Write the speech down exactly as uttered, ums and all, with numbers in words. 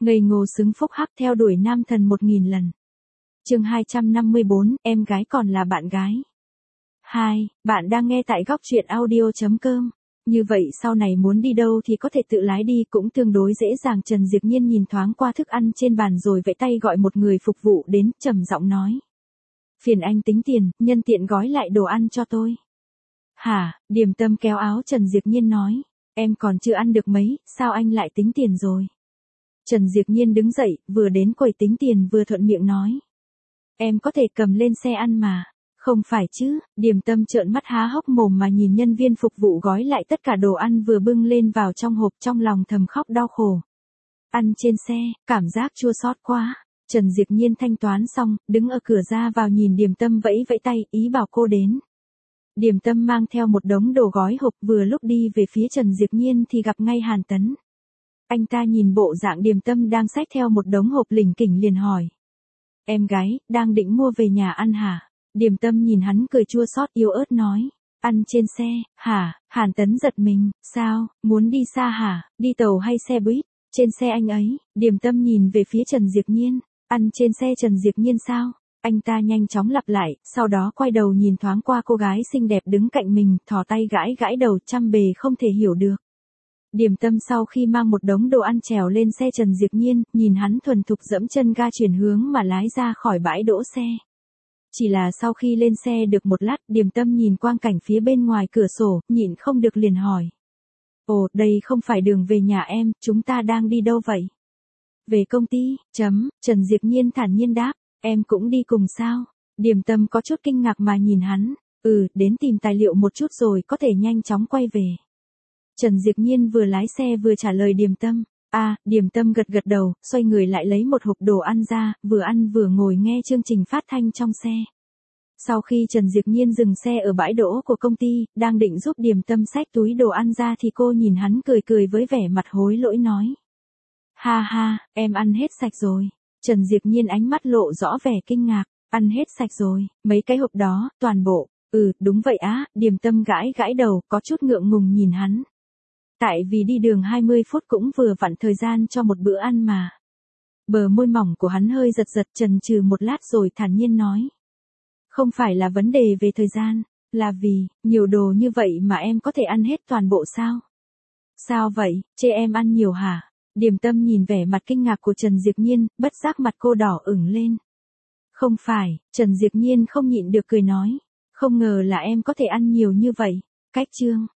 Ngây ngô xứng phúc hắc theo đuổi nam thần một nghìn lần. Chương hai trăm năm mươi bốn, em gái còn là bạn gái. hai. Bạn đang nghe tại góc truyện audio chấm com. Như vậy sau này muốn đi đâu thì có thể tự lái đi, cũng tương đối dễ dàng. Trần Diệp Nhiên nhìn thoáng qua thức ăn trên bàn rồi vẫy tay gọi một người phục vụ đến, trầm giọng nói. Phiền anh tính tiền, nhân tiện gói lại đồ ăn cho tôi. Hả? Điềm Tâm kéo áo Trần Diệp Nhiên nói. Em còn chưa ăn được mấy, sao anh lại tính tiền rồi? Trần Diệp Nhiên đứng dậy, vừa đến quầy tính tiền vừa thuận miệng nói. Em có thể cầm lên xe ăn mà. Không phải chứ? Điềm Tâm trợn mắt há hốc mồm mà nhìn nhân viên phục vụ gói lại tất cả đồ ăn vừa bưng lên vào trong hộp, trong lòng thầm khóc đau khổ. Ăn trên xe, cảm giác chua xót quá. Trần Diệp Nhiên thanh toán xong, đứng ở cửa ra vào nhìn Điềm Tâm vẫy vẫy tay, ý bảo cô đến. Điềm Tâm mang theo một đống đồ gói hộp, vừa lúc đi về phía Trần Diệp Nhiên thì gặp ngay Hàn Tấn. Anh ta nhìn bộ dạng Điềm Tâm đang xách theo một đống hộp lỉnh kỉnh liền hỏi. Em gái, đang định mua về nhà ăn hả? Điềm Tâm nhìn hắn cười chua xót yếu ớt nói. Ăn trên xe, hả? Hàn Tấn giật mình, sao, muốn đi xa hả? Đi tàu hay xe buýt? Trên xe anh ấy. Điềm Tâm nhìn về phía Trần Diệp Nhiên. Ăn trên xe Trần Diệp Nhiên sao? Anh ta nhanh chóng lặp lại, sau đó quay đầu nhìn thoáng qua cô gái xinh đẹp đứng cạnh mình, thò tay gãi gãi đầu, trăm bề không thể hiểu được. Điềm Tâm sau khi mang một đống đồ ăn trèo lên xe Trần Diệp Nhiên, nhìn hắn thuần thục dẫm chân ga chuyển hướng mà lái ra khỏi bãi đỗ xe. Chỉ là sau khi lên xe được một lát, Điềm Tâm nhìn quang cảnh phía bên ngoài cửa sổ, nhịn không được liền hỏi. Ồ, đây không phải đường về nhà em, chúng ta đang đi đâu vậy? Về công ty, chấm, Trần Diệp Nhiên thản nhiên đáp, em cũng đi cùng sao? Điềm Tâm có chút kinh ngạc mà nhìn hắn, ừ, đến tìm tài liệu một chút rồi có thể nhanh chóng quay về. Trần Diệp Nhiên vừa lái xe vừa trả lời Điềm Tâm. A, à, Điềm Tâm gật gật đầu, xoay người lại lấy một hộp đồ ăn ra, vừa ăn vừa ngồi nghe chương trình phát thanh trong xe. Sau khi Trần Diệp Nhiên dừng xe ở bãi đỗ của công ty, đang định giúp Điềm Tâm xách túi đồ ăn ra thì cô nhìn hắn cười cười với vẻ mặt hối lỗi nói. Ha ha, em ăn hết sạch rồi. Trần Diệp Nhiên ánh mắt lộ rõ vẻ kinh ngạc, ăn hết sạch rồi, mấy cái hộp đó, toàn bộ. Ừ, đúng vậy á, Điềm Tâm gãi gãi đầu, có chút ngượng ngùng nhìn hắn. Tại vì đi đường hai mươi phút cũng vừa vặn thời gian cho một bữa ăn mà. Bờ môi mỏng của hắn hơi giật giật, chần chừ một lát rồi thản nhiên nói. Không phải là vấn đề về thời gian, là vì, nhiều đồ như vậy mà em có thể ăn hết toàn bộ sao? Sao vậy, chê em ăn nhiều hả? Điềm Tâm nhìn vẻ mặt kinh ngạc của Trần Diệp Nhiên, bất giác mặt cô đỏ ửng lên. Không phải, Trần Diệp Nhiên không nhịn được cười nói. Không ngờ là em có thể ăn nhiều như vậy. Cách chương.